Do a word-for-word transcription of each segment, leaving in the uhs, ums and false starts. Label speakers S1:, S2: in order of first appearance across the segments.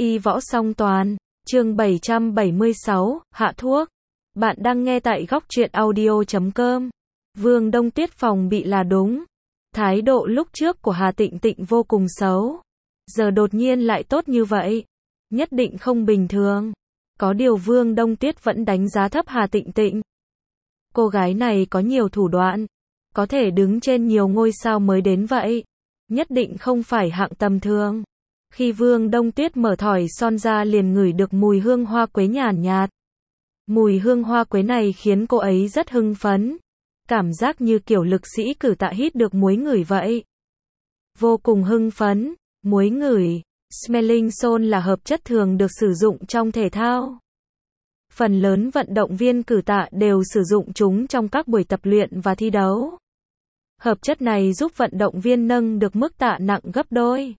S1: Y võ song toàn, chương bảy trăm bảy mươi sáu, hạ thuốc. Bạn đang nghe tại góc truyện audio chấm com. Vương Đông Tuyết phòng bị là đúng. Thái độ lúc trước của Hà Tịnh Tịnh vô cùng xấu. Giờ đột nhiên lại tốt như vậy. Nhất định không bình thường. Có điều Vương Đông Tuyết vẫn đánh giá thấp Hà Tịnh Tịnh. Cô gái này có nhiều thủ đoạn. Có thể đứng trên nhiều ngôi sao mới đến vậy. Nhất định không phải hạng tầm thường. Khi Vương Đông Tuyết mở thỏi son ra liền ngửi được mùi hương hoa quế nhàn nhạt. Mùi hương hoa quế này khiến cô ấy rất hưng phấn. Cảm giác như kiểu lực sĩ cử tạ hít được muối ngửi vậy. Vô cùng hưng phấn, muối ngửi, smelling salt là hợp chất thường được sử dụng trong thể thao. Phần lớn vận động viên cử tạ đều sử dụng chúng trong các buổi tập luyện và thi đấu. Hợp chất này giúp vận động viên nâng được mức tạ nặng gấp đôi.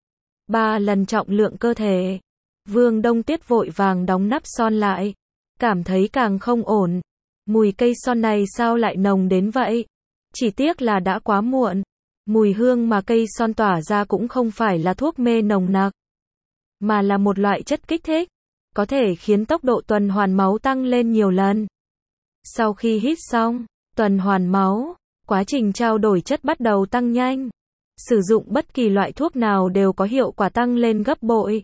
S1: Ba lần trọng lượng cơ thể. Vương Đông Tuyết vội vàng đóng nắp son lại. Cảm thấy càng không ổn. Mùi cây son này sao lại nồng đến vậy? Chỉ tiếc là đã quá muộn. Mùi hương mà cây son tỏa ra cũng không phải là thuốc mê nồng nặc, mà là một loại chất kích thích. Có thể khiến tốc độ tuần hoàn máu tăng lên nhiều lần. Sau khi hít xong, tuần hoàn máu, quá trình trao đổi chất bắt đầu tăng nhanh. Sử dụng bất kỳ loại thuốc nào đều có hiệu quả tăng lên gấp bội.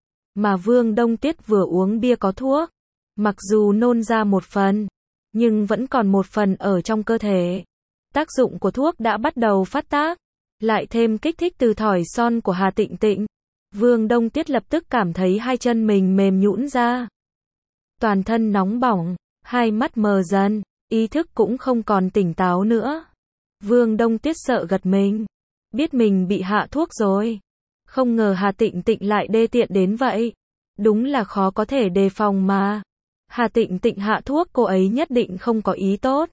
S1: Mà Vương Đông Tuyết vừa uống bia có thuốc, mặc dù nôn ra một phần, nhưng vẫn còn một phần ở trong cơ thể. Tác dụng của thuốc đã bắt đầu phát tác, lại thêm kích thích từ thỏi son của Hà Tịnh Tịnh. Vương Đông Tuyết lập tức cảm thấy hai chân mình mềm nhũn ra. Toàn thân nóng bỏng, hai mắt mờ dần, ý thức cũng không còn tỉnh táo nữa. Vương Đông Tuyết sợ gật mình. Biết mình bị hạ thuốc rồi. Không ngờ Hà Tịnh Tịnh lại đê tiện đến vậy. Đúng là khó có thể đề phòng mà. Hà Tịnh Tịnh hạ thuốc cô ấy nhất định không có ý tốt.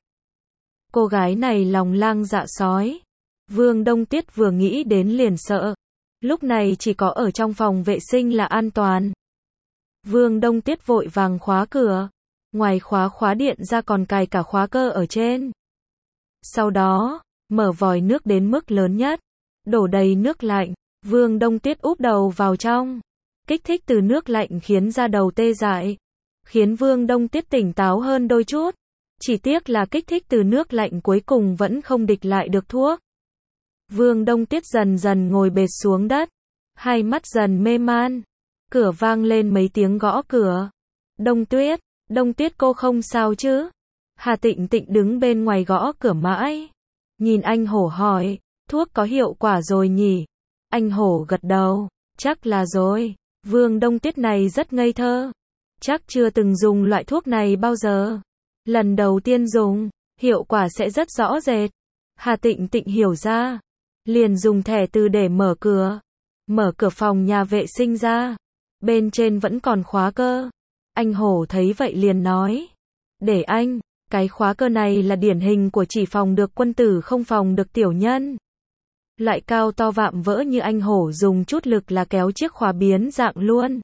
S1: Cô gái này lòng lang dạ sói. Vương Đông Tuyết vừa nghĩ đến liền sợ. Lúc này chỉ có ở trong phòng vệ sinh là an toàn. Vương Đông Tuyết vội vàng khóa cửa. Ngoài khóa khóa điện ra còn cài cả khóa cơ ở trên. Sau đó, mở vòi nước đến mức lớn nhất. Đổ đầy nước lạnh. Vương Đông Tuyết úp đầu vào trong. Kích thích từ nước lạnh khiến da đầu tê dại. Khiến Vương Đông Tuyết tỉnh táo hơn đôi chút. Chỉ tiếc là kích thích từ nước lạnh cuối cùng vẫn không địch lại được thuốc. Vương Đông Tuyết dần dần ngồi bệt xuống đất. Hai mắt dần mê man. Cửa vang lên mấy tiếng gõ cửa. Đông Tuyết, Đông Tuyết cô không sao chứ? Hà Tịnh Tịnh đứng bên ngoài gõ cửa mãi. Nhìn anh Hổ hỏi, thuốc có hiệu quả rồi nhỉ? Anh Hổ gật đầu, chắc là rồi. Vương Đông Tuyết này rất ngây thơ. Chắc chưa từng dùng loại thuốc này bao giờ. Lần đầu tiên dùng, hiệu quả sẽ rất rõ rệt. Hà Tịnh Tịnh hiểu ra. Liền dùng thẻ từ để mở cửa. Mở cửa phòng nhà vệ sinh ra. Bên trên vẫn còn khóa cơ. Anh Hổ thấy vậy liền nói. Để anh, cái khóa cơ này là điển hình của chỉ phòng được quân tử không phòng được tiểu nhân. Loại cao to vạm vỡ như anh Hổ dùng chút lực là kéo chiếc khóa biến dạng luôn.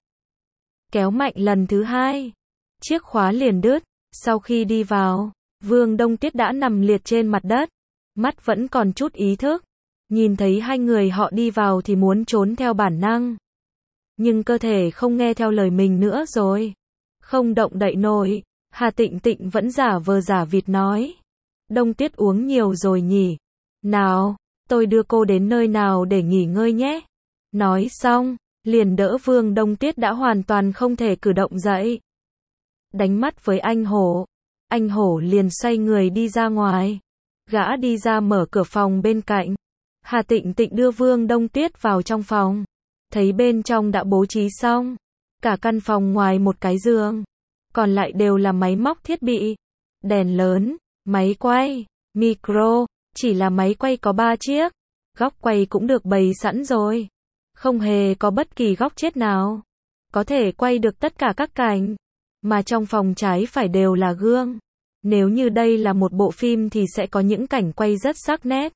S1: Kéo mạnh lần thứ hai. Chiếc khóa liền đứt. Sau khi đi vào, Vương Đông Tuyết đã nằm liệt trên mặt đất. Mắt vẫn còn chút ý thức. Nhìn thấy hai người họ đi vào thì muốn trốn theo bản năng. Nhưng cơ thể không nghe theo lời mình nữa rồi. Không động đậy nổi. Hà Tịnh Tịnh vẫn giả vờ giả vịt nói. Đông Tuyết uống nhiều rồi nhỉ? Nào, tôi đưa cô đến nơi nào để nghỉ ngơi nhé. Nói xong, liền đỡ Vương Đông Tuyết đã hoàn toàn không thể cử động dậy. Đánh mắt với anh Hổ. Anh Hổ liền xoay người đi ra ngoài. Gã đi ra mở cửa phòng bên cạnh. Hà Tịnh Tịnh đưa Vương Đông Tuyết vào trong phòng. Thấy bên trong đã bố trí xong. Cả căn phòng ngoài một cái giường. Còn lại đều là máy móc thiết bị. Đèn lớn, máy quay, micro. Chỉ là máy quay có ba chiếc. Góc quay cũng được bày sẵn rồi. Không hề có bất kỳ góc chết nào. Có thể quay được tất cả các cảnh. Mà trong phòng trái phải đều là gương. Nếu như đây là một bộ phim thì sẽ có những cảnh quay rất sắc nét.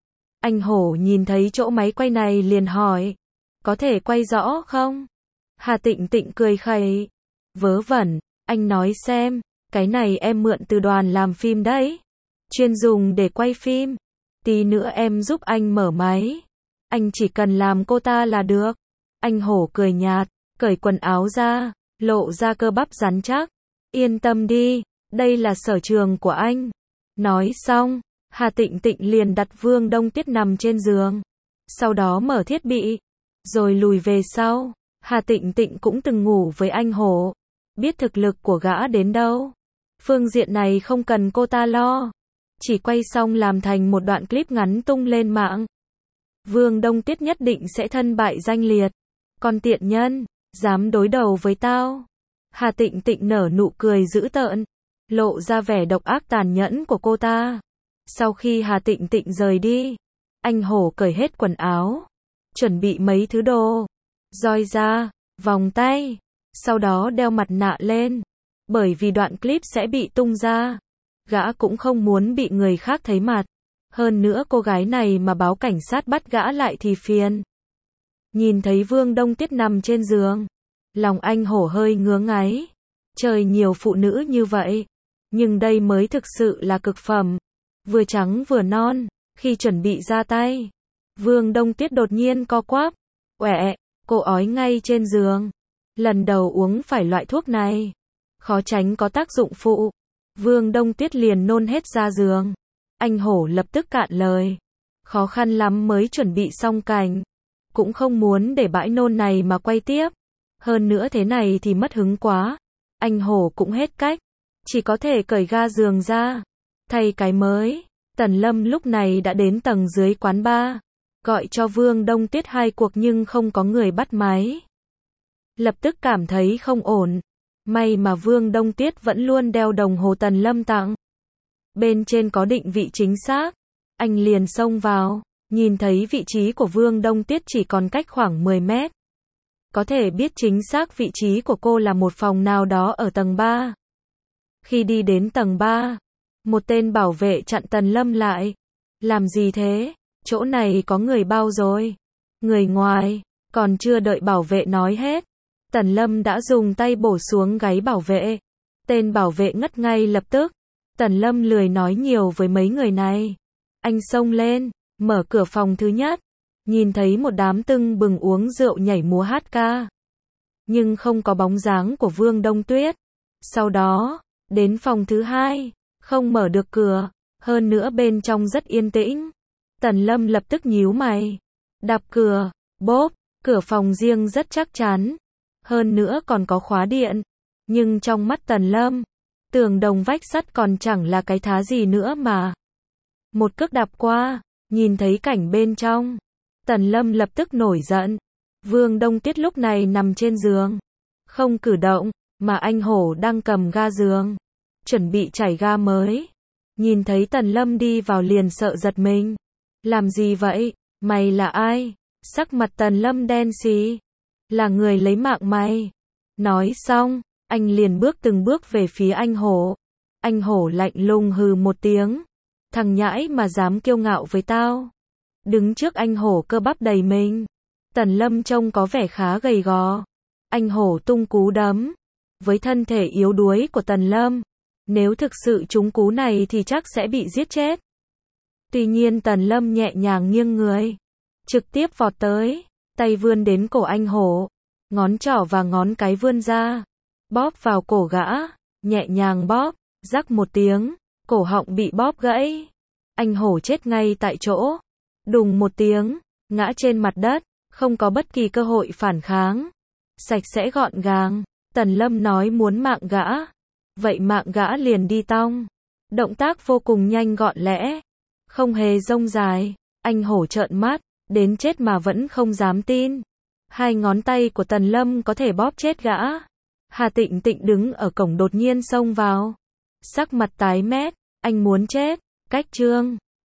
S1: Anh Hổ nhìn thấy chỗ máy quay này liền hỏi. Có thể quay rõ không? Hà Tịnh Tịnh cười khẩy. Vớ vẩn, anh nói xem. Cái này em mượn từ đoàn làm phim đấy. Chuyên dùng để quay phim. Tí nữa em giúp anh mở máy. Anh chỉ cần làm cô ta là được. Anh Hổ cười nhạt. cởi quần áo ra, lộ ra cơ bắp rắn chắc. Yên tâm đi, đây là sở trường của anh. Nói xong, Hà Tịnh Tịnh liền đặt Vương Đông Tuyết nằm trên giường. Sau đó mở thiết bị, rồi lùi về sau. Hà Tịnh Tịnh cũng từng ngủ với anh Hổ, biết thực lực của gã đến đâu. Phương diện này không cần cô ta lo. Chỉ quay xong làm thành một đoạn clip ngắn tung lên mạng. Vương Đông Tuyết nhất định sẽ thân bại danh liệt. Con tiện nhân, dám đối đầu với tao. Hà Tịnh Tịnh nở nụ cười dữ tợn, lộ ra vẻ độc ác tàn nhẫn của cô ta. Sau khi Hà Tịnh Tịnh rời đi, anh Hổ cởi hết quần áo, chuẩn bị mấy thứ đồ, roi da, vòng tay, sau đó đeo mặt nạ lên. Bởi vì đoạn clip sẽ bị tung ra, gã cũng không muốn bị người khác thấy mặt. Hơn nữa cô gái này mà báo cảnh sát bắt gã lại thì phiền. Nhìn thấy Vương Đông Tuyết nằm trên giường, lòng anh Hổ hơi ngứa ngáy. Trời, nhiều phụ nữ như vậy, nhưng đây mới thực sự là cực phẩm. Vừa trắng vừa non. Khi chuẩn bị ra tay, Vương Đông Tuyết đột nhiên co quắp. Uệ, cô ói ngay trên giường. Lần đầu uống phải loại thuốc này, khó tránh có tác dụng phụ. Vương Đông Tuyết liền nôn hết ra giường. Anh Hổ lập tức cạn lời. Khó khăn lắm mới chuẩn bị xong cảnh. Cũng không muốn để bãi nôn này mà quay tiếp. Hơn nữa thế này thì mất hứng quá. Anh Hổ cũng hết cách. Chỉ có thể cởi ga giường ra, thay cái mới. Tần Lâm lúc này đã đến tầng dưới quán bar. Gọi cho Vương Đông Tuyết hai cuộc nhưng không có người bắt máy. Lập tức cảm thấy không ổn. May mà Vương Đông Tuyết vẫn luôn đeo đồng hồ Tần Lâm tặng. Bên trên có định vị chính xác. Anh liền xông vào, nhìn thấy vị trí của Vương Đông Tuyết chỉ còn cách khoảng mười mét. Có thể biết chính xác vị trí của cô là một phòng nào đó ở tầng ba. Khi đi đến tầng ba, một tên bảo vệ chặn Tần Lâm lại. Làm gì thế? Chỗ này có người bao rồi. Người ngoài. Còn chưa đợi bảo vệ nói hết, Tần Lâm đã dùng tay bổ xuống gáy bảo vệ. Tên bảo vệ ngất ngay lập tức. Tần Lâm lười nói nhiều với mấy người này. Anh xông lên, mở cửa phòng thứ nhất. Nhìn thấy một đám tưng bừng uống rượu nhảy múa hát ca. Nhưng không có bóng dáng của Vương Đông Tuyết. Sau đó, đến phòng thứ hai, không mở được cửa. Hơn nữa bên trong rất yên tĩnh. Tần Lâm lập tức nhíu mày. Đạp cửa, bốp, cửa phòng riêng rất chắc chắn. Hơn nữa còn có khóa điện. Nhưng trong mắt Tần Lâm, tường đồng vách sắt còn chẳng là cái thá gì nữa mà. Một cước đạp qua, nhìn thấy cảnh bên trong. Tần Lâm lập tức nổi giận. Vương Đông Tuyết lúc này nằm trên giường, không cử động, mà anh Hổ đang cầm ga giường, chuẩn bị chảy ga mới. Nhìn thấy Tần Lâm đi vào liền sợ giật mình. Làm gì vậy? Mày là ai? Sắc mặt Tần Lâm đen xì. Là người lấy mạng mày. Nói xong, anh liền bước từng bước về phía anh Hổ. Anh Hổ lạnh lùng hừ một tiếng. Thằng nhãi mà dám kiêu ngạo với tao. Đứng trước anh Hổ cơ bắp đầy mình. Tần Lâm trông có vẻ khá gầy gò. Anh Hổ tung cú đấm. Với thân thể yếu đuối của Tần Lâm, nếu thực sự trúng cú này thì chắc sẽ bị giết chết. Tuy nhiên Tần Lâm nhẹ nhàng nghiêng người, trực tiếp vọt tới, tay vươn đến cổ anh Hổ, ngón trỏ và ngón cái vươn ra, bóp vào cổ gã, nhẹ nhàng bóp, rắc một tiếng, cổ họng bị bóp gãy. Anh Hổ chết ngay tại chỗ, đùng một tiếng, ngã trên mặt đất, không có bất kỳ cơ hội phản kháng. Sạch sẽ gọn gàng. Tần Lâm nói muốn mạng gã, vậy mạng gã liền đi tong. Động tác vô cùng nhanh gọn lẽ, không hề rông dài. Anh Hổ trợn mắt, đến chết mà vẫn không dám tin. Hai ngón tay của Tần Lâm có thể bóp chết gã. Hà Tịnh Tịnh đứng ở cổng đột nhiên xông vào, sắc mặt tái mét. Anh muốn chết. Cách chương